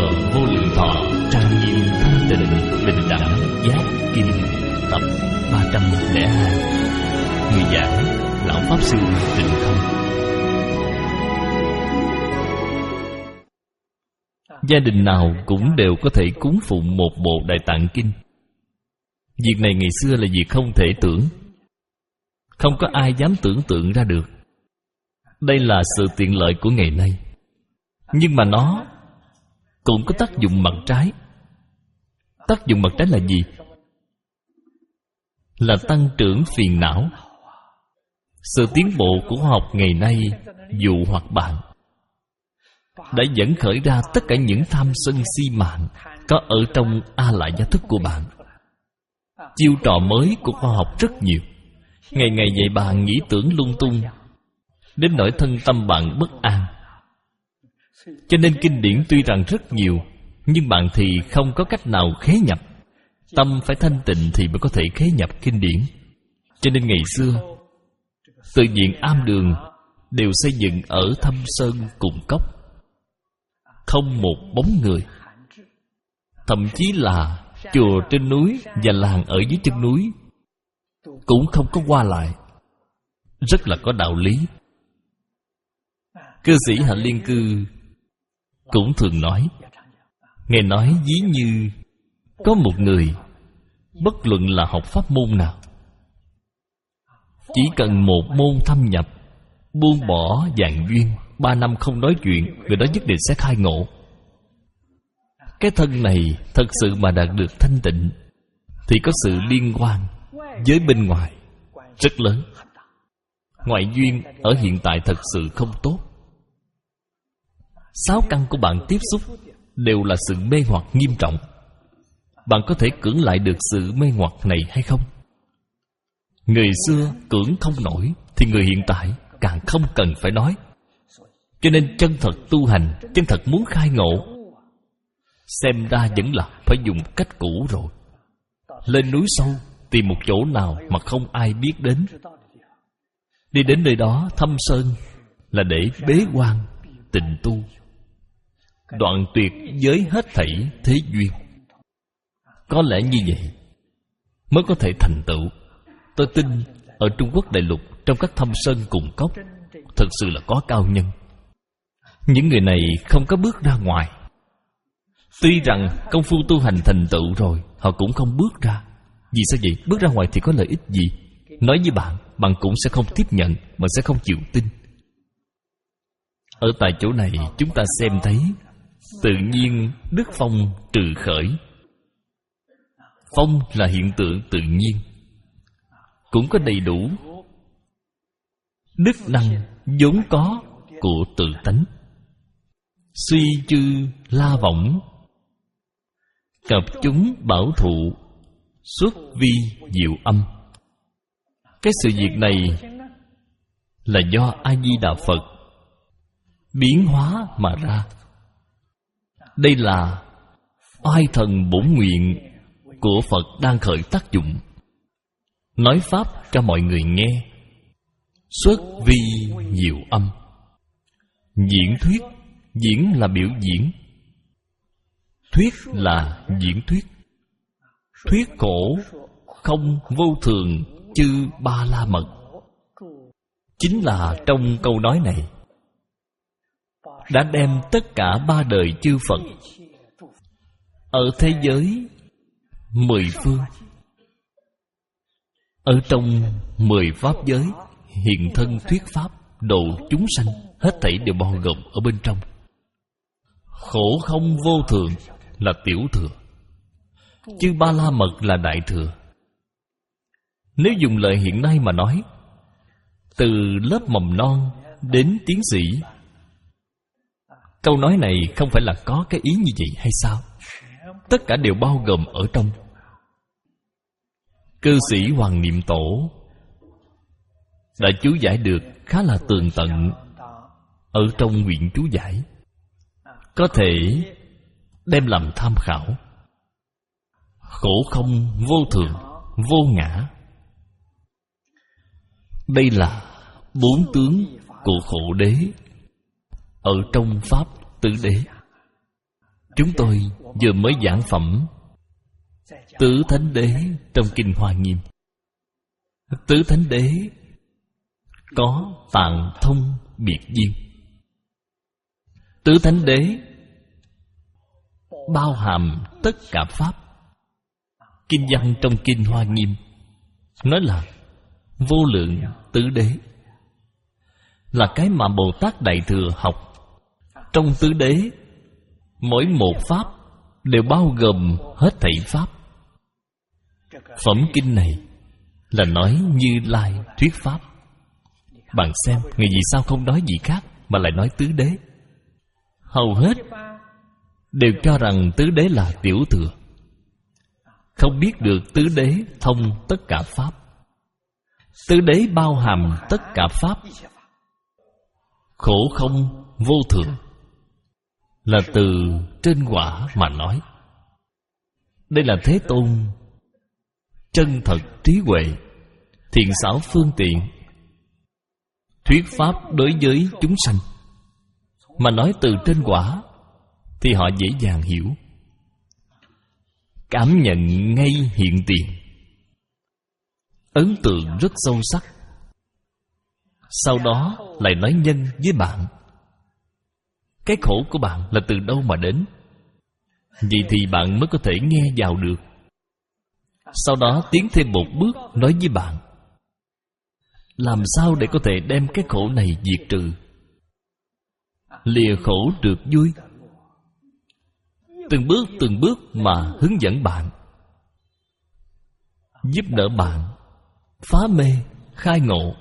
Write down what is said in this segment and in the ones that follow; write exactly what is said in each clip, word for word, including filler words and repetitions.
Vô Lượng Thọ trang nghiêm thanh tịnh bình đẳng giác kim tập ba trăm lẻ hai. Người giảng Lão Pháp Sư Tịnh Không. Gia đình nào cũng đều có thể cúng phụng một bộ Đại Tạng Kinh. Việc này ngày xưa là việc không thể tưởng, không có ai dám tưởng tượng ra được. Đây là sự tiện lợi của ngày nay. Nhưng mà nó cũng có tác dụng mặt trái. Tác dụng mặt trái là gì? Là tăng trưởng phiền não. Sự tiến bộ của khoa học ngày nay dụ hoặc bạn đã dẫn khởi ra tất cả những tham sân si mạng có ở trong A Lại Gia thức của bạn. Chiêu trò mới của khoa học rất nhiều, ngày ngày dạy bạn nghĩ tưởng lung tung, đến nỗi thân tâm bạn bất an. Cho nên kinh điển tuy rằng rất nhiều, nhưng bạn thì không có cách nào khế nhập. Tâm phải thanh tịnh thì mới có thể khế nhập kinh điển. Cho nên ngày xưa tự viện am đường đều xây dựng ở thâm sơn cùng cốc, không một bóng người. Thậm chí là chùa trên núi và làng ở dưới chân núi cũng không có qua lại, rất là có đạo lý. Cư sĩ Hạnh Liên Cư cũng thường nói, Ngài nói ví như có một người, bất luận là học pháp môn nào, chỉ cần một môn thâm nhập, buông bỏ vạn duyên, ba năm không nói chuyện, người đó nhất định sẽ khai ngộ. Cái thân này thật sự mà đạt được thanh tịnh thì có sự liên quan với bên ngoài rất lớn. Ngoại duyên ở hiện tại thật sự không tốt. Sáu căn của bạn tiếp xúc đều là sự mê hoặc nghiêm trọng. Bạn có thể cưỡng lại được sự mê hoặc này hay không? Người xưa cưỡng không nổi thì người hiện tại càng không cần phải nói. Cho nên chân thật tu hành, chân thật muốn khai ngộ, xem ra vẫn là phải dùng cách cũ rồi. Lên núi sâu tìm một chỗ nào mà không ai biết đến. Đi đến nơi đó thâm sơn là để bế quan tịnh tu, đoạn tuyệt với hết thảy thế duyên. Có lẽ như vậy mới có thể thành tựu. Tôi tin ở Trung Quốc đại lục, trong các thâm sơn cùng cốc, thật sự là có cao nhân. Những người này không có bước ra ngoài. Tuy rằng công phu tu hành thành tựu rồi, họ cũng không bước ra. Vì sao vậy? Bước ra ngoài thì có lợi ích gì? Nói với bạn, bạn cũng sẽ không tiếp nhận, bạn sẽ không chịu tin. Ở tại chỗ này chúng ta xem thấy tự nhiên đức phong trừ khởi. Phong là hiện tượng tự nhiên, cũng có đầy đủ đức năng vốn có của tự tánh. Suy chư la võng, cập chúng bảo thụ, xuất vi diệu âm. Cái sự việc này là do A-di-đà Phật biến hóa mà ra. Đây là oai thần bổn nguyện của Phật đang khởi tác dụng, nói pháp cho mọi người nghe. Xuất vi diệu âm. Diễn thuyết, diễn là biểu diễn, thuyết là diễn thuyết. Thuyết khổ không vô thường chư ba la mật. Chính là trong câu nói này đã đem tất cả ba đời chư Phật ở thế giới mười phương, ở trong mười pháp giới hiện thân thuyết pháp độ chúng sanh, hết thảy đều bao gồm ở bên trong. Khổ không vô thường là tiểu thừa, chư ba la mật là đại thừa. Nếu dùng lời hiện nay mà nói, từ lớp mầm non đến tiến sĩ, câu nói này không phải là có cái ý như vậy hay sao? Tất cả đều bao gồm ở trong. Cư sĩ Hoàng Niệm Tổ đã chú giải được khá là tường tận ở trong nguyện chú giải, có thể đem làm tham khảo. Khổ không vô thường, vô ngã, đây là bốn tướng của khổ đế ở trong pháp tứ đế. Chúng tôi vừa mới giảng phẩm Tứ Thánh Đế trong Kinh Hoa Nghiêm. Tứ Thánh Đế có tạng thông biệt duyên. Tứ Thánh Đế bao hàm tất cả Pháp. Kinh văn trong Kinh Hoa Nghiêm nói là vô lượng tứ đế, là cái mà Bồ Tát Đại Thừa học. Trong tứ đế, mỗi một Pháp đều bao gồm hết thảy Pháp. Phẩm kinh này là nói Như Lai thuyết Pháp. Bạn xem, người vì sao không nói gì khác mà lại nói tứ đế? Hầu hết đều cho rằng tứ đế là tiểu thừa, không biết được tứ đế thông tất cả Pháp. Tứ đế bao hàm tất cả Pháp. Khổ không vô thường là từ trên quả mà nói. Đây là Thế Tôn chân thật trí huệ, thiện xảo phương tiện thuyết Pháp đối với chúng sanh. Mà nói từ trên quả thì họ dễ dàng hiểu, cảm nhận ngay hiện tiền, ấn tượng rất sâu sắc. Sau đó lại nói nhân với bạn. Cái khổ của bạn là từ đâu mà đến? Vậy thì bạn mới có thể nghe vào được. Sau đó tiến thêm một bước nói với bạn, làm sao để có thể đem cái khổ này diệt trừ, lìa khổ được vui. Từng bước từng bước mà hướng dẫn bạn, giúp đỡ bạn phá mê khai ngộ,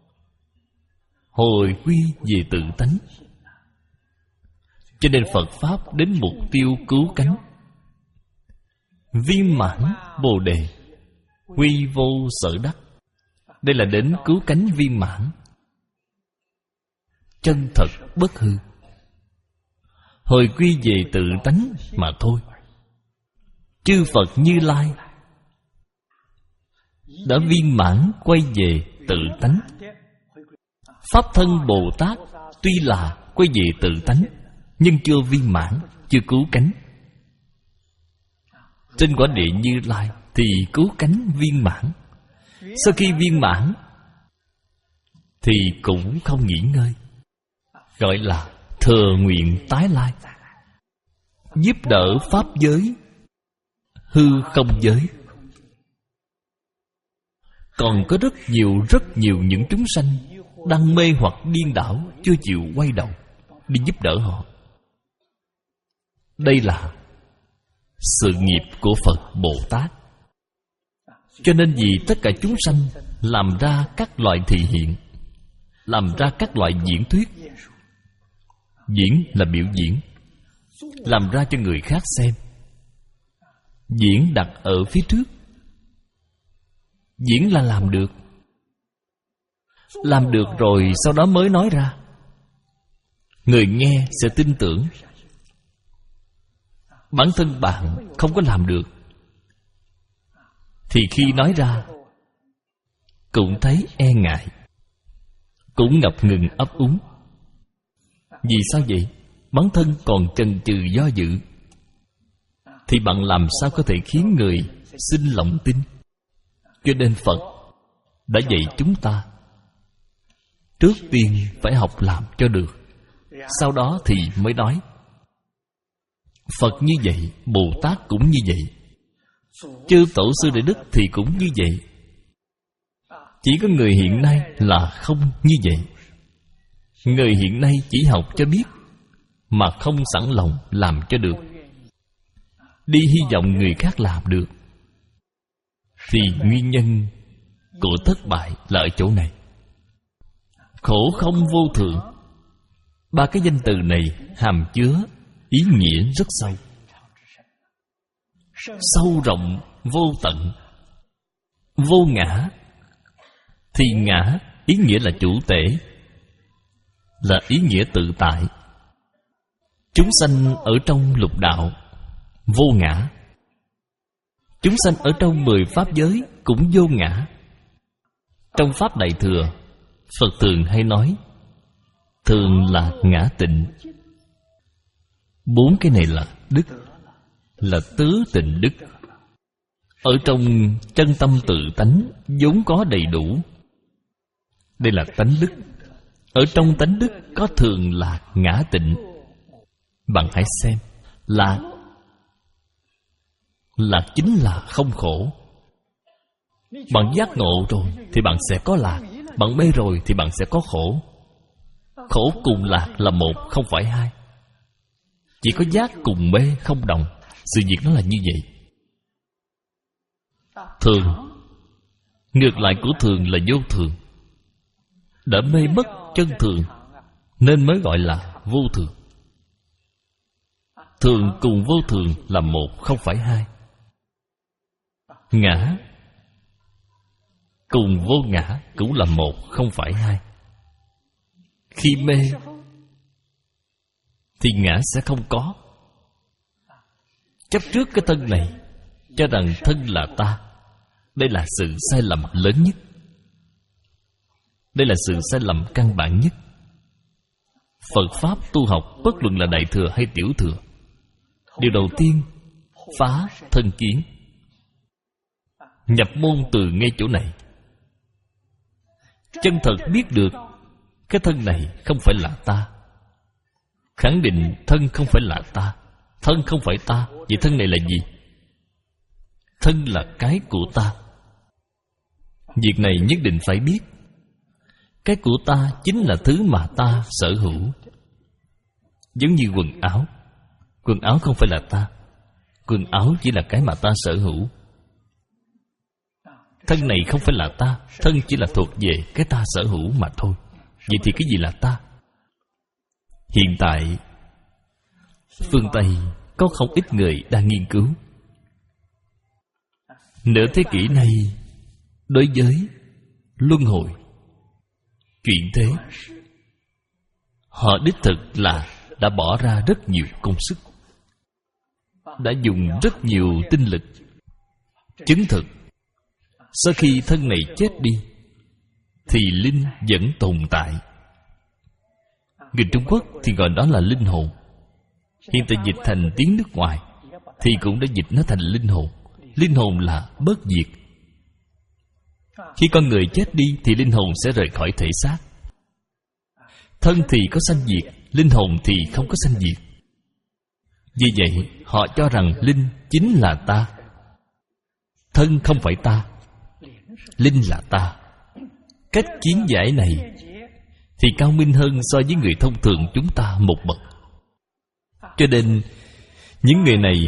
hồi quy về tự tánh. Cho nên Phật Pháp đến mục tiêu cứu cánh, viên mãn Bồ Đề, quy vô sở đắc. Đây là đến cứu cánh viên mãn, chân thật bất hư, hồi quy về tự tánh mà thôi. Chư Phật Như Lai đã viên mãn quay về tự tánh. Pháp thân Bồ Tát tuy là quay về tự tánh, nhưng chưa viên mãn, chưa cứu cánh. Trên quả địa Như Lai thì cứu cánh viên mãn. Sau khi viên mãn thì cũng không nghỉ ngơi, gọi là thừa nguyện tái lai, giúp đỡ Pháp giới, hư không giới. Còn có rất nhiều rất nhiều những chúng sanh đang mê hoặc điên đảo, chưa chịu quay đầu đi giúp đỡ họ. Đây là sự nghiệp của Phật Bồ Tát. Cho nên vì tất cả chúng sanh làm ra các loại thị hiện, làm ra các loại diễn thuyết. Diễn là biểu diễn, làm ra cho người khác xem. Diễn đặt ở phía trước. Diễn là làm được. Làm được rồi sau đó mới nói ra, người nghe sẽ tin tưởng. Bản thân bạn không có làm được thì khi nói ra cũng thấy e ngại, cũng ngập ngừng ấp úng. Vì sao vậy? Bản thân còn chần chừ do dự, thì bạn làm sao có thể khiến người sinh lòng tin? Cho nên Phật đã dạy chúng ta trước tiên phải học làm cho được, sau đó thì mới nói. Phật như vậy, Bồ Tát cũng như vậy, chư tổ sư Đại Đức thì cũng như vậy. Chỉ có người hiện nay là không như vậy. Người hiện nay chỉ học cho biết, mà không sẵn lòng làm cho được, đi hy vọng người khác làm được, thì nguyên nhân của thất bại là ở chỗ này. Khổ không vô thượng, ba cái danh từ này hàm chứa ý nghĩa rất sâu, sâu rộng vô tận. Vô ngã thì ngã ý nghĩa là chủ tể, là ý nghĩa tự tại. Chúng sanh ở trong lục đạo vô ngã, chúng sanh ở trong mười pháp giới cũng vô ngã. Trong Pháp Đại Thừa, Phật thường hay nói thường là ngã tịnh. Bốn cái này là Đức là tứ tịnh đức. Ở trong chân tâm tự tánh vốn có đầy đủ. Đây là tánh đức. Ở trong tánh đức có thường lạc ngã tịnh. Bạn hãy xem, lạc lạc chính là không khổ. Bạn giác ngộ rồi thì bạn sẽ có lạc. Bạn mê rồi thì bạn sẽ có khổ. Khổ cùng lạc là một, không phải hai. Chỉ có giác cùng mê không đồng. Sự việc nó là như vậy. Thường, ngược lại của thường là vô thường. Đã mê mất chân thường nên mới gọi là vô thường. Thường cùng vô thường là một, không phải hai. Ngã cùng vô ngã cũng là một, không phải hai. Khi mê thì ngã sẽ không có. Chấp trước cái thân này, cho rằng thân là ta. Đây là sự sai lầm lớn nhất. Đây là sự sai lầm căn bản nhất. Phật Pháp tu học, bất luận là đại thừa hay tiểu thừa, điều đầu tiên phá thân kiến. Nhập môn từ ngay chỗ này. Chân thật biết được cái thân này không phải là ta. Khẳng định thân không phải là ta. Thân không phải ta. Vậy thân này là gì? Thân là cái của ta. Việc này nhất định phải biết. Cái của ta chính là thứ mà ta sở hữu. Giống như quần áo. Quần áo không phải là ta. Quần áo chỉ là cái mà ta sở hữu. Thân này không phải là ta. Thân chỉ là thuộc về cái ta sở hữu mà thôi. Vậy thì cái gì là ta? Hiện tại phương Tây có không ít người đang nghiên cứu. Nửa thế kỷ này, đối với luân hồi, chuyện thế, họ đích thực là đã bỏ ra rất nhiều công sức, đã dùng rất nhiều tinh lực chứng thực sau khi thân này chết đi thì linh vẫn tồn tại. Người Trung Quốc thì gọi đó là linh hồn. Hiện tại dịch thành tiếng nước ngoài thì cũng đã dịch nó thành linh hồn. Linh hồn là bất diệt. Khi con người chết đi thì linh hồn sẽ rời khỏi thể xác. Thân thì có sanh diệt, linh hồn thì không có sanh diệt. Vì vậy họ cho rằng linh chính là ta. Thân không phải ta, linh là ta. Cách kiến giải này thì cao minh hơn so với người thông thường chúng ta một bậc. Cho nên những người này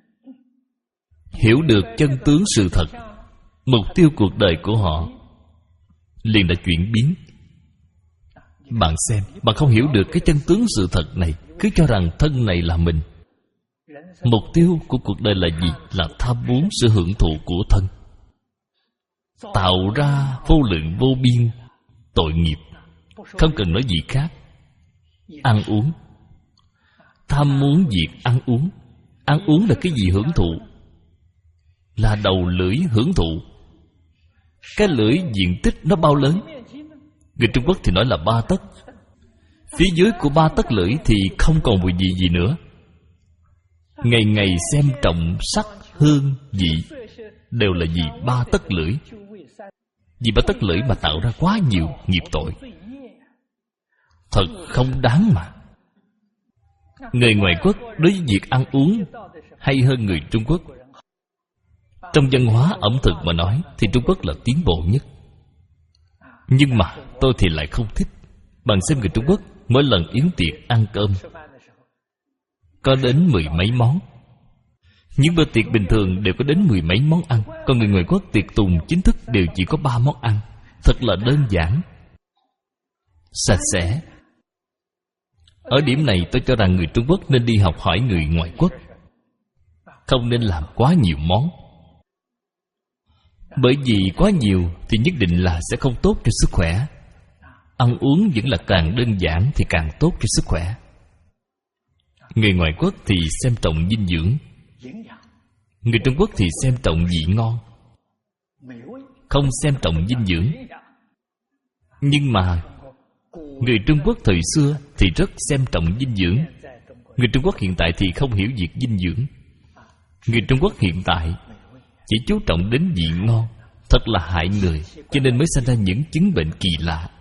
hiểu được chân tướng sự thật, mục tiêu cuộc đời của họ liền đã chuyển biến. Bạn xem, bạn không hiểu được cái chân tướng sự thật này, cứ cho rằng thân này là mình. Mục tiêu của cuộc đời là gì? Là tham muốn sự hưởng thụ của thân, tạo ra vô lượng vô biên tội nghiệp. Không cần nói gì khác. Ăn uống, tham muốn việc ăn uống. Ăn uống là cái gì hưởng thụ? Là đầu lưỡi hưởng thụ. Cái lưỡi diện tích nó bao lớn? Người Trung Quốc thì nói là ba tấc. Phía dưới của ba tấc lưỡi thì không còn mùi vị gì nữa. Ngày ngày xem trọng sắc, hương, vị đều là vì ba tấc lưỡi. Vì ba tấc lưỡi mà tạo ra quá nhiều nghiệp tội. Thật không đáng mà. Người ngoại quốc đối với việc ăn uống hay hơn người Trung Quốc. Trong văn hóa ẩm thực mà nói thì Trung Quốc là tiến bộ nhất. Nhưng mà tôi thì lại không thích. Bạn xem người Trung Quốc mỗi lần yến tiệc ăn cơm có đến mười mấy món. Những bữa tiệc bình thường đều có đến mười mấy món ăn. Còn người ngoại quốc tiệc tùng chính thức đều chỉ có ba món ăn. Thật là đơn giản, sạch sẽ. Ở điểm này tôi cho rằng người Trung Quốc nên đi học hỏi người ngoại quốc, không nên làm quá nhiều món. Bởi vì quá nhiều thì nhất định là sẽ không tốt cho sức khỏe. Ăn uống vẫn là càng đơn giản thì càng tốt cho sức khỏe. Người ngoại quốc thì xem trọng dinh dưỡng, người Trung Quốc thì xem trọng vị ngon, không xem trọng dinh dưỡng. Nhưng mà người Trung Quốc thời xưa thì rất xem trọng dinh dưỡng. Người Trung Quốc hiện tại thì không hiểu việc dinh dưỡng. Người Trung Quốc hiện tại chỉ chú trọng đến vị ngon, thật là hại người, cho nên mới sinh ra những chứng bệnh kỳ lạ.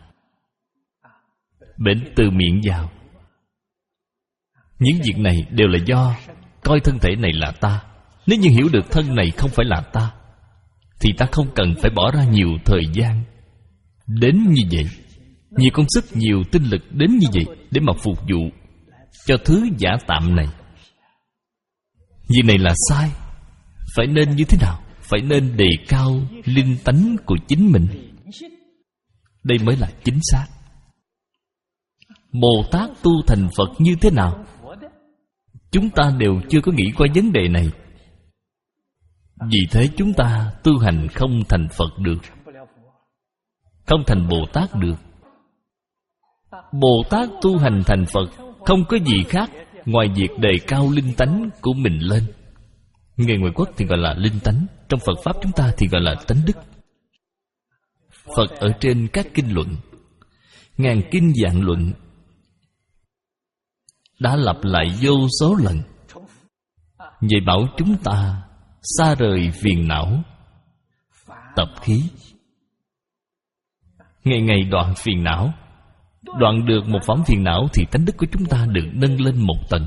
Bệnh từ miệng vào. Những việc này đều là do coi thân thể này là ta. Nếu như hiểu được thân này không phải là ta, thì ta không cần phải bỏ ra nhiều thời gian đến như vậy, nhiều công sức, nhiều tinh lực đến như vậy để mà phục vụ cho thứ giả tạm này. Việc này là sai. Phải nên như thế nào? Phải nên đề cao linh tánh của chính mình. Đây mới là chính xác. Bồ Tát tu thành Phật như thế nào? Chúng ta đều chưa có nghĩ qua vấn đề này. Vì thế chúng ta tu hành không thành Phật được, không thành Bồ Tát được. Bồ Tát tu hành thành Phật không có gì khác ngoài việc đề cao linh tánh của mình lên. Người ngoại quốc thì gọi là linh tánh, trong Phật Pháp chúng ta thì gọi là tánh đức. Phật ở trên các kinh luận, ngàn kinh vạn luận, đã lặp lại vô số lần, vậy bảo chúng ta xa rời phiền não, tập khí, ngày ngày đoạn phiền não. Đoạn được một phẩm phiền não thì tánh đức của chúng ta được nâng lên một tầng.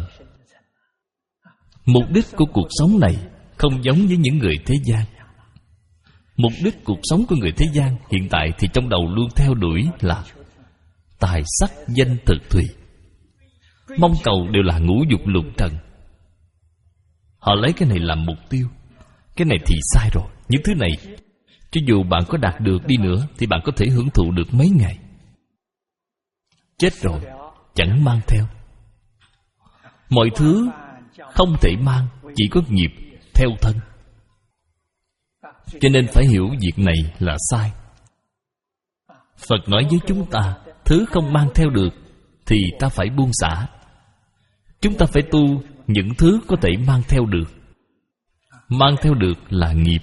Mục đích của cuộc sống này không giống với những người thế gian. Mục đích cuộc sống của người thế gian hiện tại thì trong đầu luôn theo đuổi là tài sắc danh thực thùy, mong cầu đều là ngũ dục lục trần. Họ lấy cái này làm mục tiêu. Cái này thì sai rồi. Những thứ này cho dù bạn có đạt được đi nữa thì bạn có thể hưởng thụ được mấy ngày, chết rồi chẳng mang theo. Mọi thứ không thể mang, chỉ có nghiệp theo thân. Cho nên phải hiểu việc này là sai. Phật nói với chúng ta, thứ không mang theo được thì ta phải buông xả. Chúng ta phải tu những thứ có thể mang theo được. Mang theo được là nghiệp.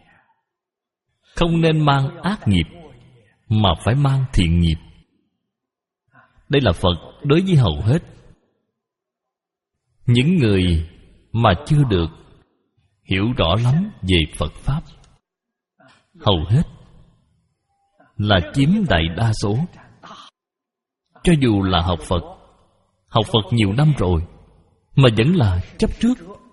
Không nên mang ác nghiệp, mà phải mang thiện nghiệp. Đây là Phật đối với hầu hết những người mà chưa được hiểu rõ lắm về Phật Pháp. Hầu hết là chiếm đại đa số. Cho dù là học Phật, học Phật nhiều năm rồi, mà vẫn là chấp trước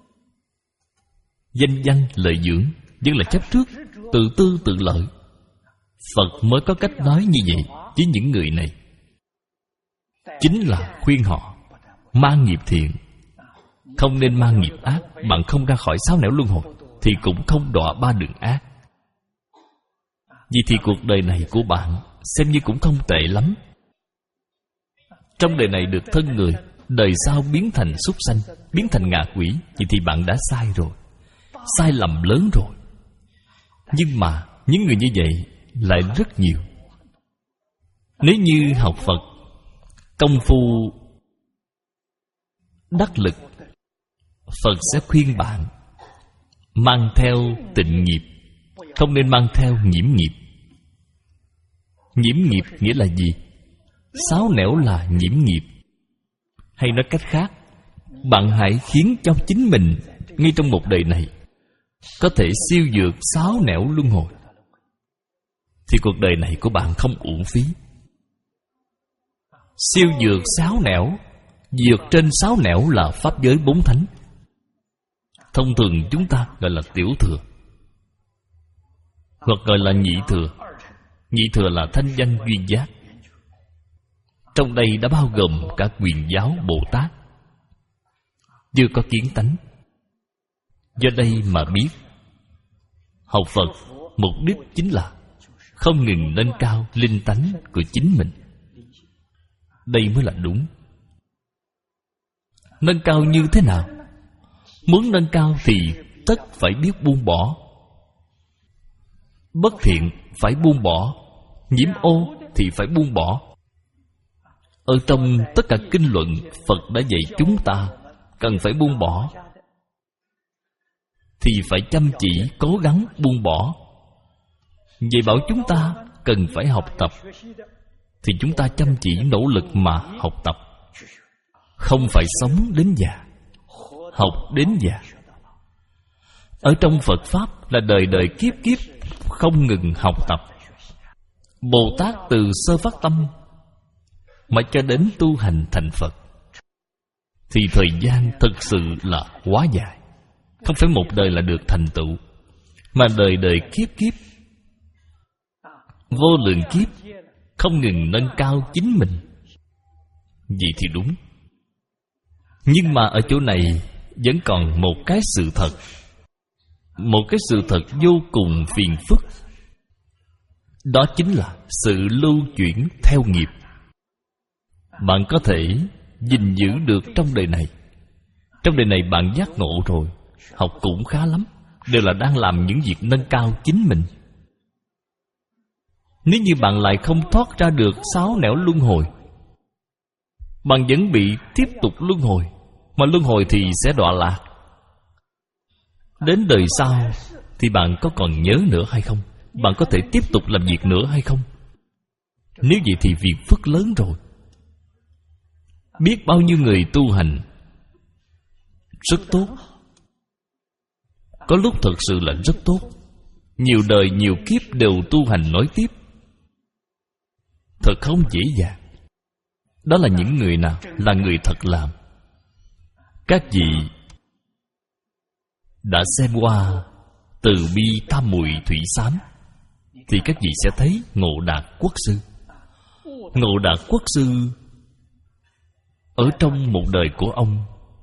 danh văn lợi dưỡng, vẫn là chấp trước tự tư tự lợi. Phật mới có cách nói như vậy với những người này, chính là khuyên họ mang nghiệp thiện, không nên mang nghiệp ác. Bạn không ra khỏi sáu nẻo luân hồi thì cũng không đọa ba đường ác. Vì thì cuộc đời này của bạn xem như cũng không tệ lắm. Trong đời này được thân người, đời sau biến thành súc sanh, biến thành ngạ quỷ, vậy thì bạn đã sai rồi, sai lầm lớn rồi. Nhưng mà những người như vậy lại rất nhiều. Nếu như học Phật, công phu đắc lực, Phật sẽ khuyên bạn mang theo tịnh nghiệp, không nên mang theo nhiễm nghiệp. Nhiễm nghiệp nghĩa là gì? Sáu nẻo là nhiễm nghiệp. Hay nói cách khác, bạn hãy khiến cho chính mình ngay trong một đời này có thể siêu vượt sáu nẻo luân hồi, thì cuộc đời này của bạn không uổng phí. Siêu vượt sáu nẻo, vượt trên sáu nẻo là pháp giới bốn thánh. Thông thường chúng ta gọi là tiểu thừa, hoặc gọi là nhị thừa. Nhị thừa là thanh văn duyên giác. Trong đây đã bao gồm cả Quyền Giáo Bồ Tát, chưa có kiến tánh. Do đây mà biết, học Phật mục đích chính là không ngừng nâng cao linh tánh của chính mình. Đây mới là đúng. Nâng cao như thế nào? Muốn nâng cao thì tất phải biết buông bỏ. Bất thiện phải buông bỏ, nhiễm ô thì phải buông bỏ. Ở trong tất cả kinh luận, Phật đã dạy chúng ta cần phải buông bỏ, thì phải chăm chỉ cố gắng buông bỏ. Vậy bảo chúng ta cần phải học tập, thì chúng ta chăm chỉ nỗ lực mà học tập. không phải sống đến già, học đến già. Ở trong Phật Pháp là đời đời kiếp kiếp không ngừng học tập. Bồ Tát từ sơ phát tâm mà cho đến tu hành thành Phật thì thời gian thực sự là quá dài. Không phải một đời là được thành tựu, mà đời đời kiếp kiếp, vô lượng kiếp không ngừng nâng cao chính mình. Vậy thì đúng. Nhưng mà ở chỗ này vẫn còn một cái sự thật, một cái sự thật vô cùng phiền phức. Đó chính là sự lưu chuyển theo nghiệp. Bạn có thể gìn giữ được trong đời này. Trong đời này bạn giác ngộ rồi, học cũng khá lắm, đều là đang làm những việc nâng cao chính mình. Nếu như bạn lại không thoát ra được sáu nẻo luân hồi, bạn vẫn bị tiếp tục luân hồi, mà luân hồi thì sẽ đọa lạc. Đến đời sau thì bạn có còn nhớ nữa hay không? Bạn có thể tiếp tục làm việc nữa hay không? Nếu vậy thì việc phước lớn rồi. Biết bao nhiêu người tu hành rất tốt, có lúc thật sự là rất tốt, nhiều đời nhiều kiếp đều tu hành nối tiếp, thật không dễ dàng. Đó là những người nào? Là người thật làm. Các vị đã xem qua Từ Bi Tam Muội Thủy Xám thì các vị sẽ thấy Ngộ Đạt Quốc Sư. Ngộ Đạt Quốc Sư ở trong một đời của ông,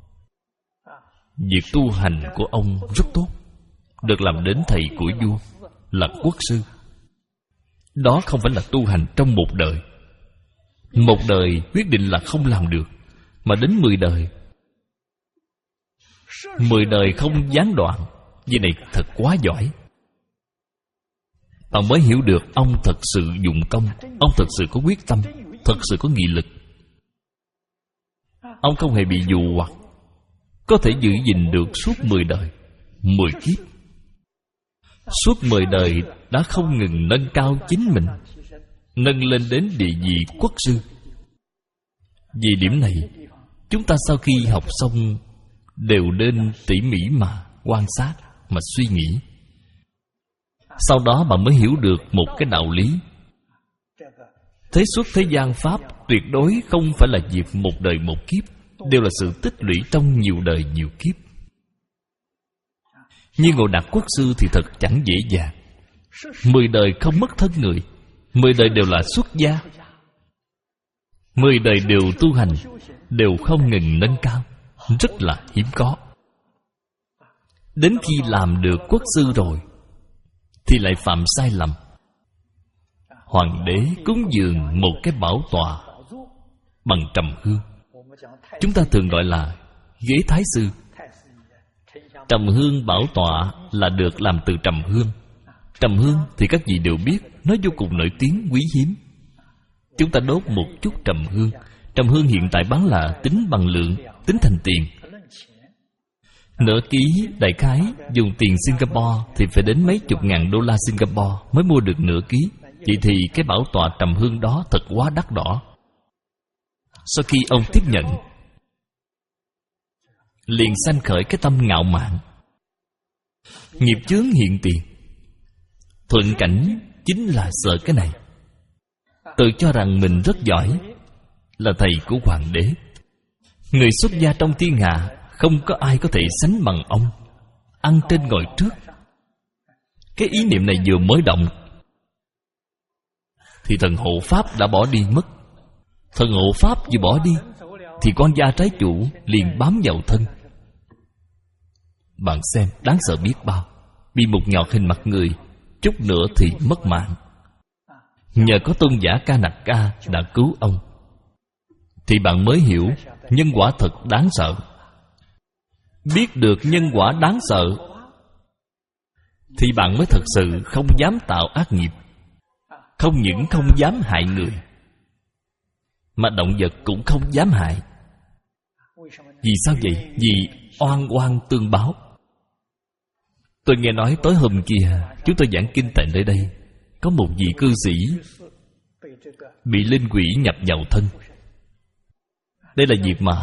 việc tu hành của ông rất tốt, được làm đến thầy của vua, là quốc sư. Đó không phải là tu hành trong một đời. Một đời quyết định là không làm được, mà đến mười đời, mười đời không gián đoạn. Vì này thật quá giỏi. Bạn mới hiểu được ông thật sự dụng công, ông thật sự có quyết tâm, thật sự có nghị lực. Ông không hề bị dụ hoặc, có thể giữ gìn được suốt mười đời, mười kiếp. Suốt mười đời đã không ngừng nâng cao chính mình, nâng lên đến địa vị quốc sư. Vì điểm này, chúng ta sau khi học xong đều nên tỉ mỉ mà quan sát, mà suy nghĩ. Sau đó bạn mới hiểu được một cái đạo lý. Thế suốt thế gian Pháp tuyệt đối không phải là việc một đời một kiếp, đều là sự tích lũy trong nhiều đời nhiều kiếp. Như Ngộ Đạt Quốc Sư thì thật chẳng dễ dàng. Mười đời không mất thân người, mười đời đều là xuất gia, mười đời đều tu hành, đều không ngừng nâng cao, rất là hiếm có. Đến khi làm được quốc sư rồi thì lại phạm sai lầm. Hoàng đế cúng dường một cái bảo tọa bằng trầm hương, chúng ta thường gọi là ghế thái sư. Trầm hương bảo tọa là được làm từ trầm hương. Trầm hương thì các vị đều biết, nó vô cùng nổi tiếng, quý hiếm. Chúng ta đốt một chút trầm hương. Trầm hương hiện tại bán là tính bằng lượng, tính thành tiền. Nửa ký đại khái dùng tiền Singapore thì phải đến mấy chục ngàn đô la Singapore mới mua được nửa ký. Vậy thì cái bảo tọa trầm hương đó thật quá đắt đỏ. Sau khi ông tiếp nhận, liền sanh khởi cái tâm ngạo mạn, nghiệp chướng hiện tiền. Thuận cảnh chính là sợ cái này, tự cho rằng mình rất giỏi, là thầy của hoàng đế. Người xuất gia trong thiên hạ không có ai có thể sánh bằng ông, ăn trên ngồi trước. Cái ý niệm này vừa mới động thì thần hộ pháp đã bỏ đi mất. Thần hộ pháp vừa bỏ đi thì con gia trái chủ liền bám vào thân. Bạn xem đáng sợ biết bao. Bị một nhọt hình mặt người, chút nữa thì mất mạng. Nhờ có tôn giả Ca Nặc Ca đã cứu ông, thì bạn mới hiểu nhân quả thật đáng sợ. Biết được nhân quả đáng sợ thì bạn mới thật sự không dám tạo ác nghiệp. Không những không dám hại người, mà động vật cũng không dám hại. Vì sao vậy? Vì oan oan tương báo. Tôi nghe nói tối hôm kia chúng tôi giảng kinh tại nơi đây, có một vị cư sĩ bị linh quỷ nhập vào thân. Đây là việc mà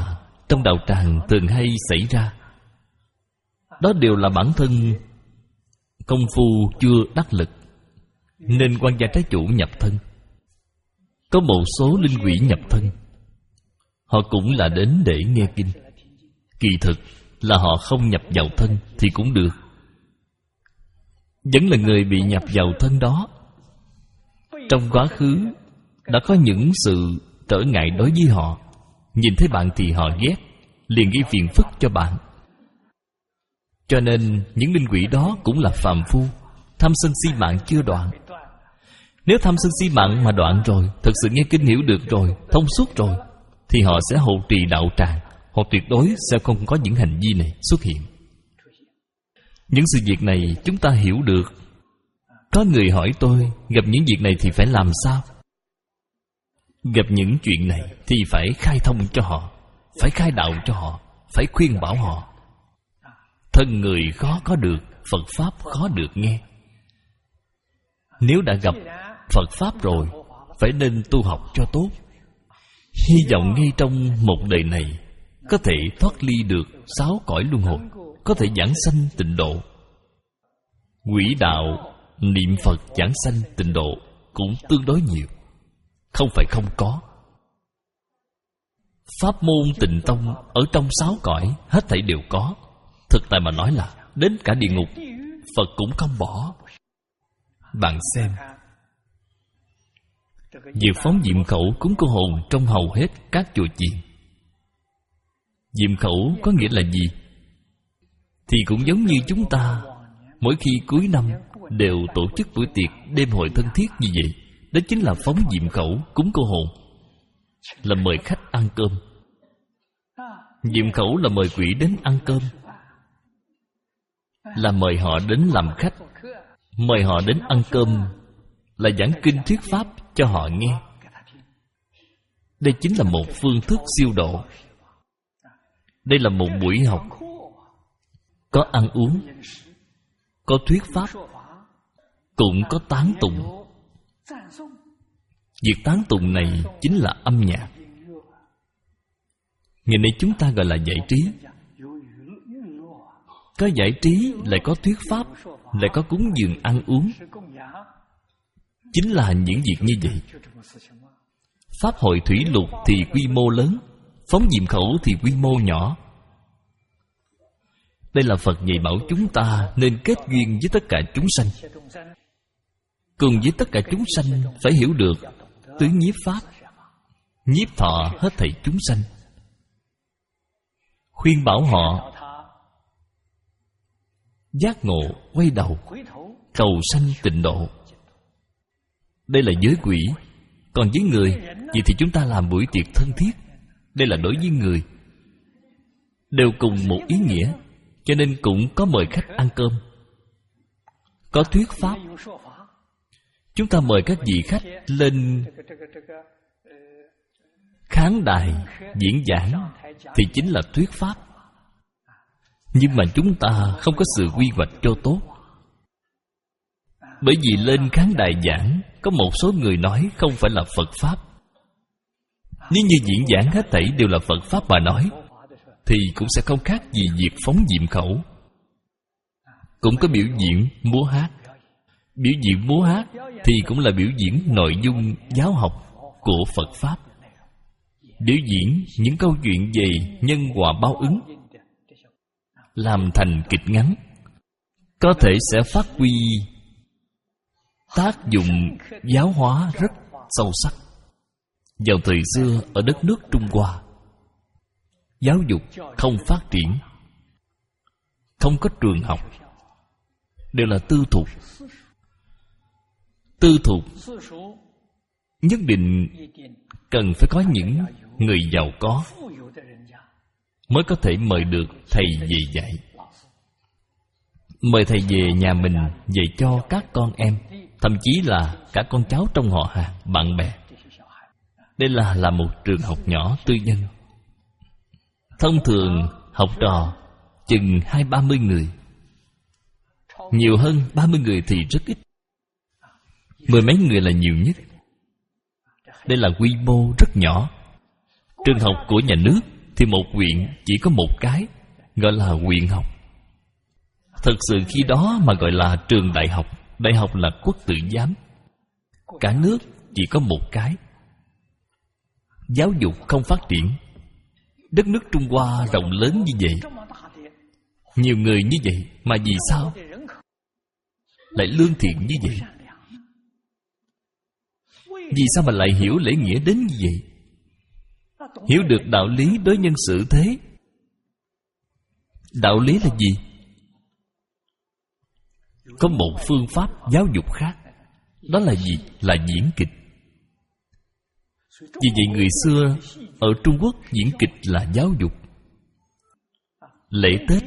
trong đạo tràng thường hay xảy ra. Đó đều là bản thân công phu chưa đắc lực, nên quan gia trái chủ nhập thân. Có một số linh quỷ nhập thân, họ cũng là đến để nghe kinh. Kỳ thực là họ không nhập vào thân thì cũng được, vẫn là người bị nhập vào thân đó. Trong quá khứ đã có những sự trở ngại đối với họ. Nhìn thấy bạn thì họ ghét, liền gây phiền phức cho bạn. Cho nên những linh quỷ đó cũng là phàm phu, tham sân si mạng chưa đoạn. Nếu tham sân si mạng mà đoạn rồi, thật sự nghe kinh hiểu được rồi, thông suốt rồi, thì họ sẽ hộ trì đạo tràng. Họ tuyệt đối sẽ không có những hành vi này xuất hiện. Những sự việc này chúng ta hiểu được. Có người hỏi tôi, gặp những việc này thì phải làm sao? Gặp những chuyện này thì phải khai thông cho họ, phải khai đạo cho họ, phải khuyên bảo họ. Thân người khó có được, Phật Pháp khó được nghe. Nếu đã gặp Phật Pháp rồi, phải nên tu học cho tốt. Hy vọng ngay trong một đời này có thể thoát ly được sáu cõi luân hồi, có thể giảng sanh tịnh độ. Quỹ đạo niệm Phật giảng sanh tịnh độ cũng tương đối nhiều, không phải không có. Pháp môn Tịnh Tông ở trong sáu cõi hết thảy đều có. Thực tại mà nói là đến cả địa ngục Phật cũng không bỏ. Bạn xem, việc phóng diệm khẩu cúng cô hồn trong hầu hết các chùa chiền. Diệm khẩu có nghĩa là gì? Thì cũng giống như chúng ta mỗi khi cuối năm đều tổ chức buổi tiệc đêm hội thân thiết như vậy. Đó chính là phóng diệm khẩu cúng cô hồn, là mời khách ăn cơm. Diệm khẩu là mời quỷ đến ăn cơm, là mời họ đến làm khách, mời họ đến ăn cơm, là giảng kinh thuyết pháp cho họ nghe. Đây chính là một phương thức siêu độ. Đây là một buổi học, có ăn uống, có thuyết pháp, cũng có tán tụng. Việc tán tụng này chính là âm nhạc. Ngày nay chúng ta gọi là giải trí. Có giải trí, lại có thuyết pháp, lại có cúng dường ăn uống. Chính là những việc như vậy. Pháp hội thủy lục thì quy mô lớn, phóng diệm khẩu thì quy mô nhỏ. Đây là Phật dạy bảo chúng ta nên kết duyên với tất cả chúng sanh. Cùng với tất cả chúng sanh phải hiểu được tứ nhiếp pháp, nhiếp thọ hết thảy chúng sanh, khuyên bảo họ giác ngộ, quay đầu, cầu sanh tịnh độ. Đây là giới quỷ. Còn với người, vậy thì chúng ta làm buổi tiệc thân thiết. Đây là đối với người, đều cùng một ý nghĩa. Cho nên cũng có mời khách ăn cơm, có thuyết pháp. Chúng ta mời các vị khách lên khán đài diễn giảng thì chính là thuyết pháp. Nhưng mà chúng ta không có sự quy hoạch cho tốt. Bởi vì lên khán đài giảng, có một số người nói không phải là Phật Pháp. Nếu như diễn giảng hết thảy đều là Phật Pháp mà nói, thì cũng sẽ không khác gì việc phóng diệm khẩu. Cũng có biểu diễn múa hát. Biểu diễn múa hát thì cũng là biểu diễn nội dung giáo học của Phật Pháp. Biểu diễn những câu chuyện về nhân quả báo ứng, làm thành kịch ngắn, có thể sẽ phát huy tác dụng giáo hóa rất sâu sắc. Vào thời xưa ở đất nước Trung Hoa, giáo dục không phát triển, không có trường học, đều là tư thục. Tư thục nhất định cần phải có những người giàu có mới có thể mời được thầy về dạy. Mời thầy về nhà mình dạy cho các con em, thậm chí là cả con cháu trong họ hàng, bạn bè. Đây là là một trường học nhỏ tư nhân. Thông thường học trò chừng hai ba mươi người, nhiều hơn ba mươi người thì rất ít. Mười mấy người là nhiều nhất. Đây là quy mô rất nhỏ. Trường học của nhà nước thì một huyện chỉ có một cái, gọi là huyện học. Thực sự khi đó mà gọi là trường đại học. Đại học là quốc tự giám. Cả nước chỉ có một cái. Giáo dục không phát triển. Đất nước Trung Hoa rộng lớn như vậy, nhiều người như vậy, mà vì sao lại lương thiện như vậy? Vì sao mà lại hiểu lễ nghĩa đến như vậy? Hiểu được đạo lý đối nhân xử thế. Đạo lý là gì? Có một phương pháp giáo dục khác. Đó là gì? Là diễn kịch. Vì vậy người xưa ở Trung Quốc diễn kịch là giáo dục. Lễ Tết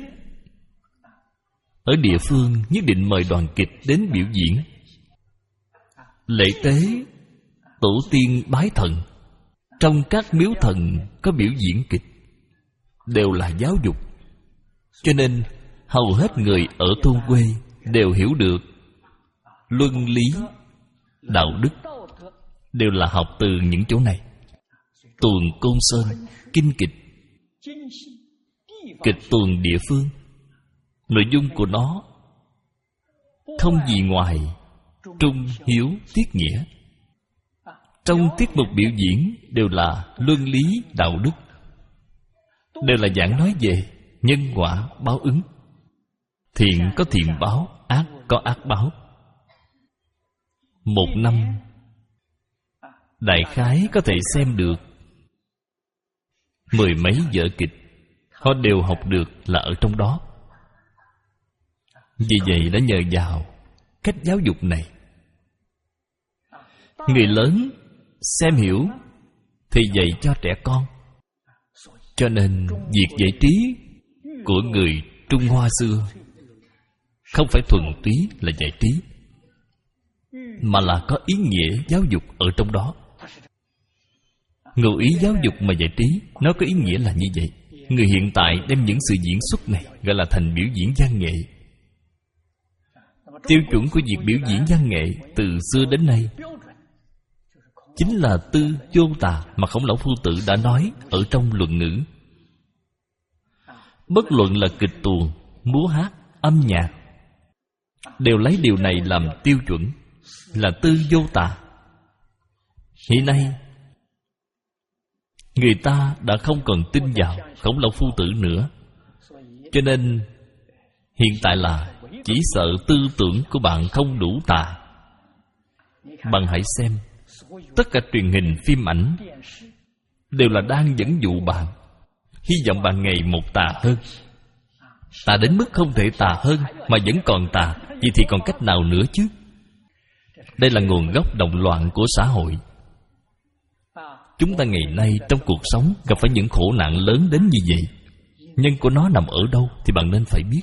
ở địa phương nhất định mời đoàn kịch đến biểu diễn. Lễ tế tổ tiên bái thần, trong các miếu thần có biểu diễn kịch, đều là giáo dục. Cho nên hầu hết người ở thôn quê đều hiểu được luân lý, đạo đức, đều là học từ những chỗ này. Tuồng Côn Sơn, kinh kịch, kịch tuồng địa phương, nội dung của nó không gì ngoài trung hiếu tiết nghĩa. Trong tiết mục biểu diễn đều là luân lý đạo đức, đều là giảng nói về nhân quả báo ứng. Thiện có thiện báo, ác có ác báo. Một năm đại khái có thể xem được mười mấy vở kịch. Họ đều học được là ở trong đó. Vì vậy đã nhờ vào cách giáo dục này, người lớn xem hiểu thì dạy cho trẻ con. Cho nên việc giải trí của người Trung Hoa xưa không phải thuần túy là giải trí, mà là có ý nghĩa giáo dục ở trong đó. Ngụ ý giáo dục mà giải trí, nó có ý nghĩa là như vậy. Người hiện tại đem những sự diễn xuất này gọi là thành biểu diễn văn nghệ. Tiêu chuẩn của việc biểu diễn văn nghệ từ xưa đến nay chính là tư vô tà mà Khổng Lão Phu Tử đã nói ở trong Luận Ngữ. Bất luận là kịch tuồng, múa hát, âm nhạc, đều lấy điều này làm tiêu chuẩn, là tư vô tà. Hiện nay người ta đã không còn tin vào Khổng Lão Phu Tử nữa. Cho nên hiện tại là chỉ sợ tư tưởng của bạn không đủ tà. Bạn hãy xem, tất cả truyền hình phim ảnh đều là đang dẫn dụ bạn, hy vọng bạn ngày một tà hơn. Tà đến mức không thể tà hơn mà vẫn còn tà, vậy thì còn cách nào nữa chứ? Đây là nguồn gốc động loạn của xã hội. Chúng ta ngày nay trong cuộc sống gặp phải những khổ nạn lớn đến như vậy, nhân của nó nằm ở đâu thì bạn nên phải biết.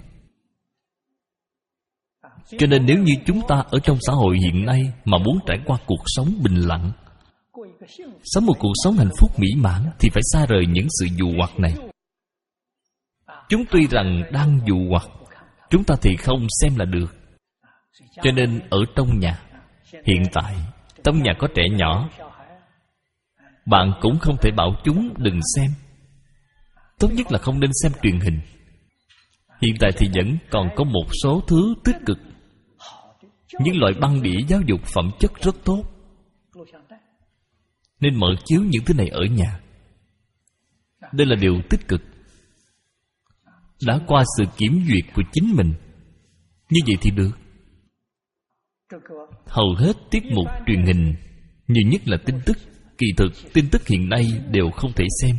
Cho nên nếu như chúng ta ở trong xã hội hiện nay mà muốn trải qua cuộc sống bình lặng, sống một cuộc sống hạnh phúc mỹ mãn, thì phải xa rời những sự dụ hoặc này. Chúng tuy rằng đang dụ hoặc, chúng ta thì không xem là được. Cho nên ở trong nhà, hiện tại trong nhà có trẻ nhỏ, bạn cũng không thể bảo chúng đừng xem. Tốt nhất là không nên xem truyền hình. Hiện tại thì vẫn còn có một số thứ tích cực, những loại băng đĩa giáo dục phẩm chất rất tốt, nên mở chiếu những thứ này ở nhà. Đây là điều tích cực, đã qua sự kiểm duyệt của chính mình. Như vậy thì được. Hầu hết tiết mục truyền hình, nhiều nhất là tin tức, kỳ thực tin tức hiện nay đều không thể xem.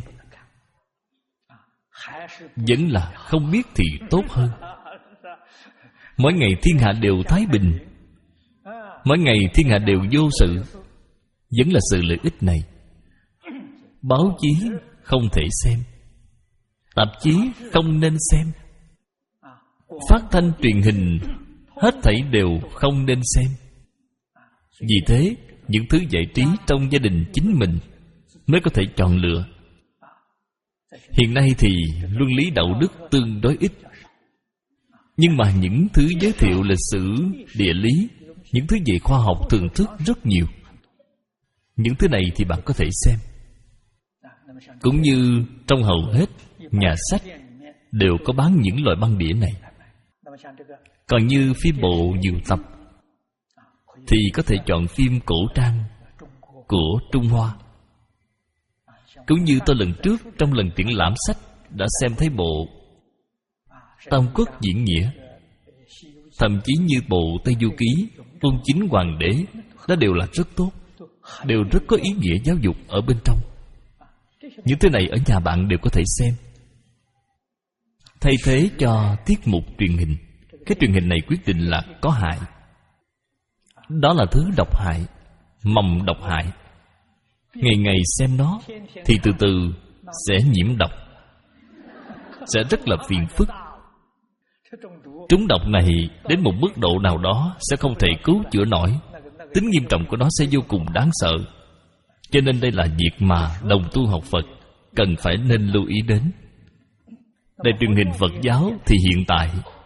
Vẫn là không biết thì tốt hơn. Mỗi ngày thiên hạ đều thái bình, mỗi ngày thiên hạ đều vô sự, vẫn là sự lợi ích này. Báo chí không thể xem, tạp chí không nên xem, phát thanh truyền hình hết thảy đều không nên xem. Vì thế những thứ giải trí trong gia đình chính mình mới có thể chọn lựa. Hiện nay thì luân lý đạo đức tương đối ít, nhưng mà những thứ giới thiệu lịch sử, địa lý, những thứ về khoa học thường thức rất nhiều. Những thứ này thì bạn có thể xem. Cũng như trong hầu hết nhà sách đều có bán những loại băng đĩa này. Còn như phim bộ nhiều tập thì có thể chọn phim cổ trang của Trung Hoa. Cũng như tôi lần trước trong lần triển lãm sách đã xem thấy bộ Tam Quốc Diễn Nghĩa, thậm chí như bộ Tây Du Ký, Ôn Chính Hoàng Đế, đó đều là rất tốt, đều rất có ý nghĩa giáo dục ở bên trong. Những thứ này ở nhà bạn đều có thể xem, thay thế cho tiết mục truyền hình. Cái truyền hình này quyết định là có hại. Đó là thứ độc hại, mầm độc hại. Ngày ngày xem nó thì từ từ sẽ nhiễm độc, sẽ rất là phiền phức. Trúng độc này đến một mức độ nào đó sẽ không thể cứu chữa nổi. Tính nghiêm trọng của nó sẽ vô cùng đáng sợ. Cho nên đây là việc mà đồng tu học Phật cần phải nên lưu ý đến. Đài truyền hình Phật giáo thì hiện tại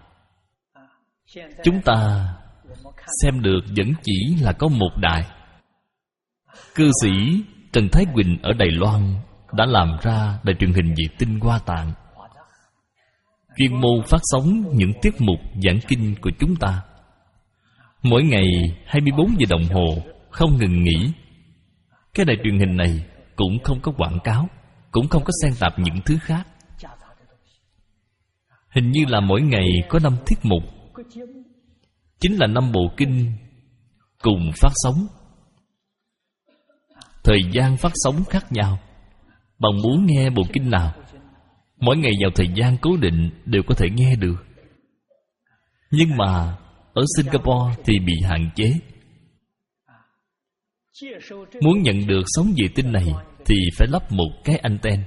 chúng ta xem được vẫn chỉ là có một đài. Cư sĩ Trần Thái Quỳnh ở Đài Loan đã làm ra đài truyền hình về Tinh Hoa Tạng, chuyên môn phát sóng những tiết mục giảng kinh của chúng ta. Mỗi ngày hai mươi bốn giờ đồng hồ không ngừng nghỉ. Cái đài truyền hình này cũng không có quảng cáo, cũng không có xen tạp những thứ khác. Hình như là mỗi ngày có năm tiết mục, chính là năm bộ kinh cùng phát sóng. Thời gian phát sóng khác nhau. Bạn muốn nghe bộ kinh nào, mỗi ngày vào thời gian cố định đều có thể nghe được. Nhưng mà ở Singapore thì bị hạn chế. Muốn nhận được sóng vệ tinh này thì phải lắp một cái anten.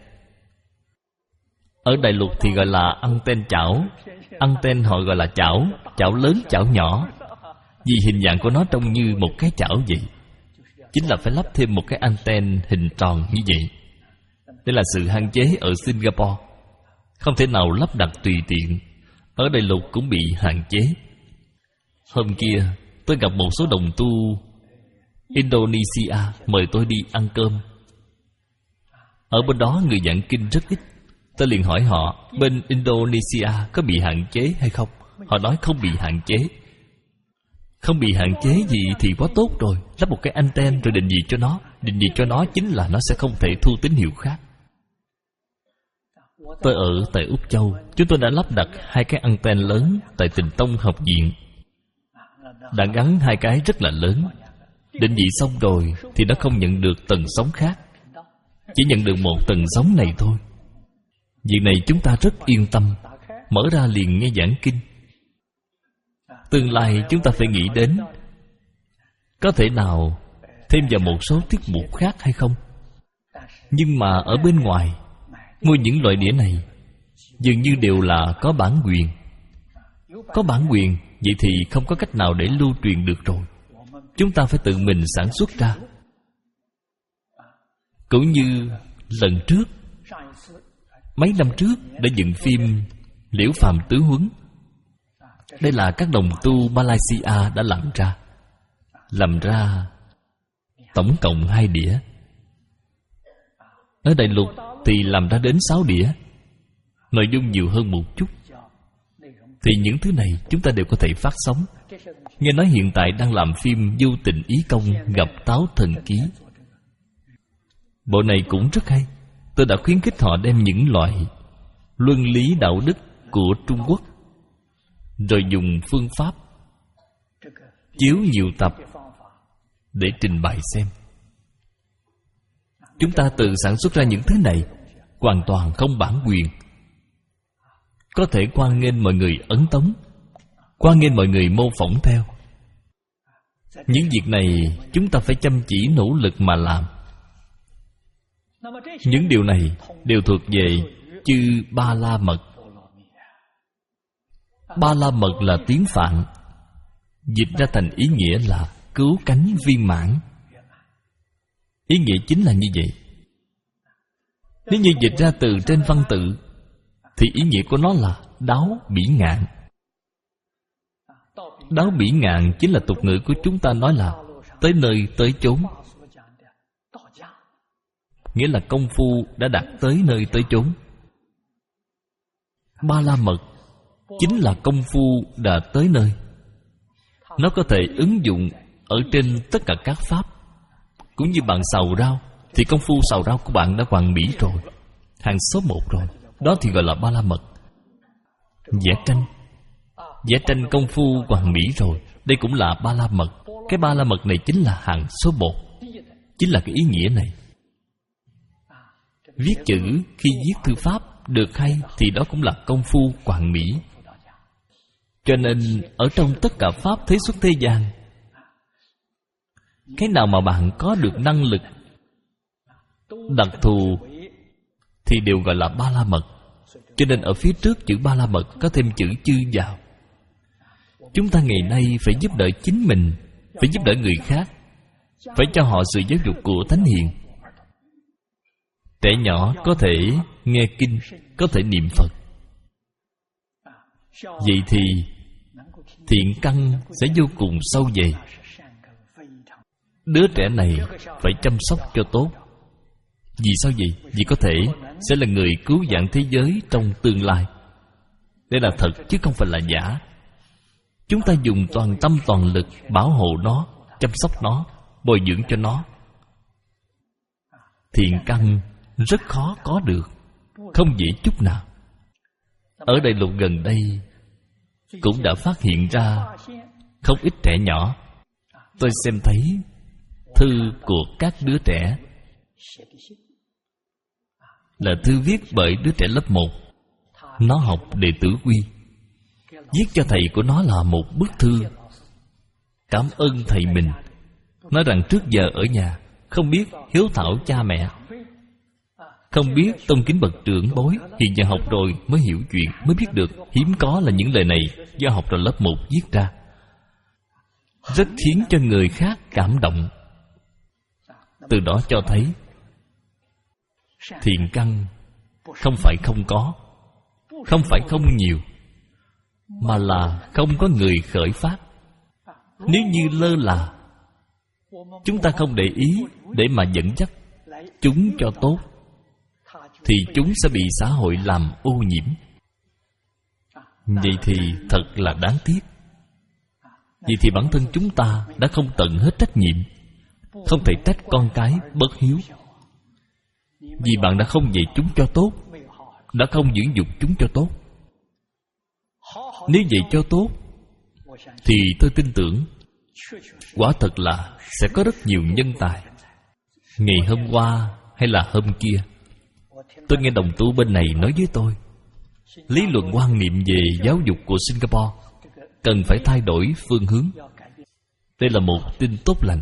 Ở Đại Lục thì gọi là anten chảo. Anten họ gọi là chảo, chảo lớn, chảo nhỏ. Vì hình dạng của nó trông như một cái chảo vậy. Chính là phải lắp thêm một cái anten hình tròn như vậy. Đây là sự hạn chế ở Singapore, không thể nào lắp đặt tùy tiện. Ở Đại Lục cũng bị hạn chế. Hôm kia tôi gặp một số đồng tu Indonesia mời tôi đi ăn cơm. Ở bên đó người giảng kinh rất ít. Tôi liền hỏi họ bên Indonesia có bị hạn chế hay không. Họ nói không bị hạn chế. Không bị hạn chế gì thì quá tốt rồi. Lắp một cái anten rồi định vị cho nó. Định vị cho nó chính là nó sẽ không thể thu tín hiệu khác. Tôi ở tại Úc Châu, chúng tôi đã lắp đặt hai cái anten lớn tại Tịnh Tông học viện. Đã gắn hai cái rất là lớn. Định vị xong rồi thì nó không nhận được tần sóng khác, chỉ nhận được một tần sóng này thôi. Việc này chúng ta rất yên tâm, mở ra liền nghe giảng kinh. Tương lai chúng ta phải nghĩ đến có thể nào thêm vào một số tiết mục khác hay không. Nhưng mà ở bên ngoài mua những loại đĩa này dường như đều là có bản quyền. Có bản quyền, vậy thì không có cách nào để lưu truyền được rồi. Chúng ta phải tự mình sản xuất ra. Cũng như lần trước, mấy năm trước đã dựng phim Liễu Phàm Tứ Huấn. Đây là các đồng tu Malaysia đã làm ra. Làm ra tổng cộng hai đĩa. Ở Đại Lục thì làm ra đến sáu đĩa. Nội dung nhiều hơn một chút. Thì những thứ này chúng ta đều có thể phát sóng. Nghe nói hiện tại đang làm phim Vô Tình Ý Công gặp Táo Thần Ký. Bộ này cũng rất hay. Tôi đã khuyến khích họ đem những loại luân lý đạo đức của Trung Quốc, rồi dùng phương pháp chiếu nhiều tập để trình bày xem. Chúng ta tự sản xuất ra những thứ này, hoàn toàn không bản quyền. Có thể hoan nghênh mọi người ấn tống, hoan nghênh mọi người mô phỏng theo. Những việc này chúng ta phải chăm chỉ nỗ lực mà làm. Những điều này đều thuộc về chư Ba La Mật. Ba La Mật là tiếng Phạn, dịch ra thành ý nghĩa là cứu cánh viên mãn. Ý nghĩa chính là như vậy. Nếu như dịch ra từ trên văn tự thì ý nghĩa của nó là đáo bỉ ngạn. Đáo bỉ ngạn chính là tục ngữ của chúng ta nói là tới nơi tới chốn. nghĩa là công phu đã đạt tới nơi tới chốn. Ba la mật chính là công phu đã tới nơi. Nó có thể ứng dụng ở trên tất cả các pháp. Cũng như bạn xào rau, thì công phu xào rau của bạn đã hoàn mỹ rồi, hàng số một rồi. Đó thì gọi là ba la mật. Vẽ tranh, vẽ tranh công phu hoàn mỹ rồi, đây cũng là ba la mật. Cái ba la mật này chính là hàng số một, chính là cái ý nghĩa này. Viết chữ khi viết thư pháp được hay thì đó cũng là công phu hoàn mỹ. Cho nên ở trong tất cả pháp thế xuất thế gian, cái nào mà bạn có được năng lực đặc thù thì đều gọi là ba la mật. Cho nên ở phía trước chữ ba la mật có thêm chữ chư vào. Chúng ta ngày nay phải giúp đỡ chính mình, phải giúp đỡ người khác, phải cho họ sự giáo dục của Thánh Hiền. Trẻ nhỏ có thể nghe kinh, có thể niệm Phật. Vậy thì thiện căn sẽ vô cùng sâu dày. Đứa trẻ này phải chăm sóc cho tốt. Vì sao vậy? Vì có thể sẽ là người cứu vãn thế giới trong tương lai. Đây là thật chứ không phải là giả. Chúng ta dùng toàn tâm toàn lực bảo hộ nó, chăm sóc nó, bồi dưỡng cho nó. Thiện căn rất khó có được, không dễ chút nào. Ở Đại Lục gần đây cũng đã phát hiện ra không ít trẻ nhỏ. Tôi xem thấy thư của các đứa trẻ là thư viết bởi đứa trẻ lớp một. Nó học Đệ Tử Quy, viết cho thầy của nó là một bức thư cảm ơn thầy mình. Nói rằng trước giờ ở nhà không biết hiếu thảo cha mẹ, không biết tôn kính bậc trưởng bối. Hiện giờ học rồi mới hiểu chuyện, mới biết được hiếm có là những lời này do học rồi lớp một viết ra. Rất khiến cho người khác cảm động. Từ đó cho thấy thiện căn không phải không có, không phải không nhiều, mà là không có người khởi phát. Nếu như lơ là, chúng ta không để ý để mà dẫn dắt chúng cho tốt, thì chúng sẽ bị xã hội làm ô nhiễm. Vậy thì thật là đáng tiếc. Vậy thì bản thân chúng ta đã không tận hết trách nhiệm. Không thể trách con cái bất hiếu, vì bạn đã không dạy chúng cho tốt, đã không dưỡng dục chúng cho tốt. Nếu dạy cho tốt thì tôi tin tưởng quả thật là sẽ có rất nhiều nhân tài. Ngày hôm qua hay là hôm kia, tôi nghe đồng tu bên này nói với tôi, lý luận quan niệm về giáo dục của Singapore cần phải thay đổi phương hướng. Đây là một tin tốt lành.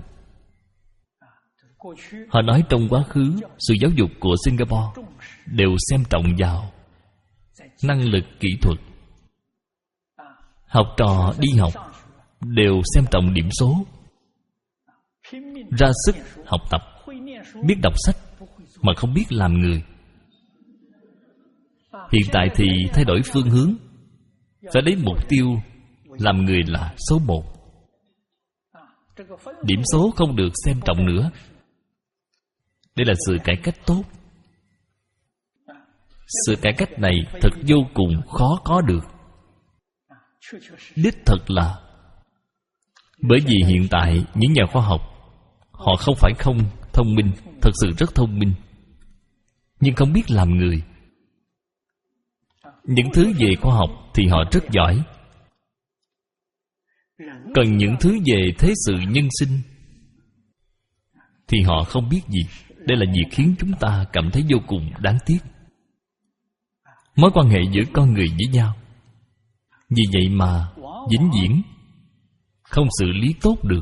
Họ nói trong quá khứ, sự giáo dục của Singapore đều xem trọng vào năng lực kỹ thuật. Học trò đi học đều xem trọng điểm số, ra sức học tập, biết đọc sách mà không biết làm người. Hiện tại thì thay đổi phương hướng, phải lấy mục tiêu làm người là số một. Điểm số không được xem trọng nữa. Đây là sự cải cách tốt. Sự cải cách này thật vô cùng khó có được. Đích thật là bởi vì hiện tại những nhà khoa học, họ không phải không thông minh, thật sự rất thông minh, nhưng không biết làm người. Những thứ về khoa học thì họ rất giỏi, còn những thứ về thế sự nhân sinh thì họ không biết gì. Đây là việc khiến chúng ta cảm thấy vô cùng đáng tiếc. Mối quan hệ giữa con người với nhau vì vậy mà vĩnh viễn không xử lý tốt được.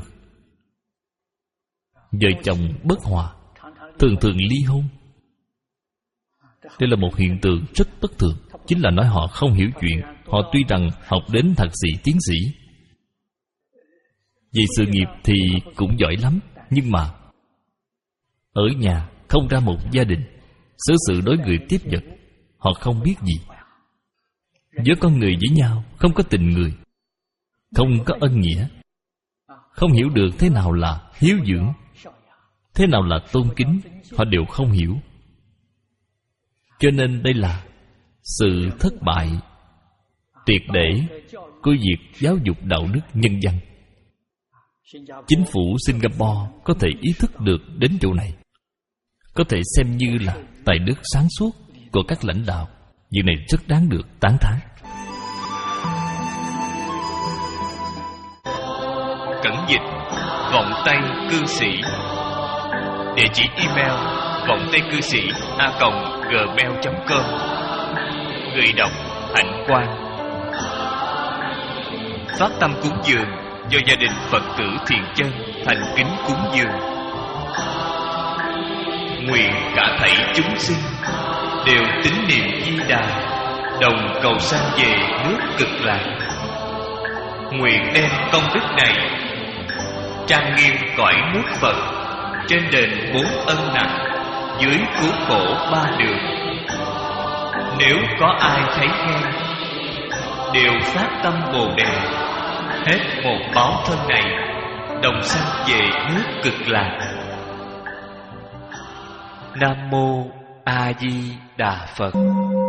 Vợ chồng bất hòa, thường thường ly hôn. Đây là một hiện tượng rất bất thường. Chính là nói họ không hiểu chuyện. Họ tuy rằng học đến thạc sĩ, tiến sĩ, về sự nghiệp thì cũng giỏi lắm, nhưng mà ở nhà không ra một gia đình, xử sự đối người tiếp vật, họ không biết gì. Giữa con người với nhau không có tình người, không có ân nghĩa, không hiểu được thế nào là hiếu dưỡng, thế nào là tôn kính, họ đều không hiểu. Cho nên đây là sự thất bại tuyệt để của việc giáo dục đạo đức nhân văn. Chính phủ Singapore có thể ý thức được đến chỗ này, có thể xem như là tài đức sáng suốt của các lãnh đạo. Việc này rất đáng được tán thán. Cẩn dịch Vọng Tây Cư Sĩ. Địa chỉ email vọng tây cư sĩ a còng gmail chấm com. Người đọc Hạnh Quang. Phát tâm cúng dường do gia đình Phật tử Thiện Chân thành kính cúng dường. Nguyện cả thảy chúng sinh đều tín niệm Di Đà, đồng cầu sanh về nước Cực Lạc. Nguyện đem công đức này trang nghiêm cõi nước Phật, trên đền bốn ân nặng, dưới cứu khổ ba đường. Nếu có ai thấy nghe, đều phát tâm Bồ Đề, hết một báo thân này, đồng sanh về nước Cực Lạc. Nam Mô A Di Đà Phật.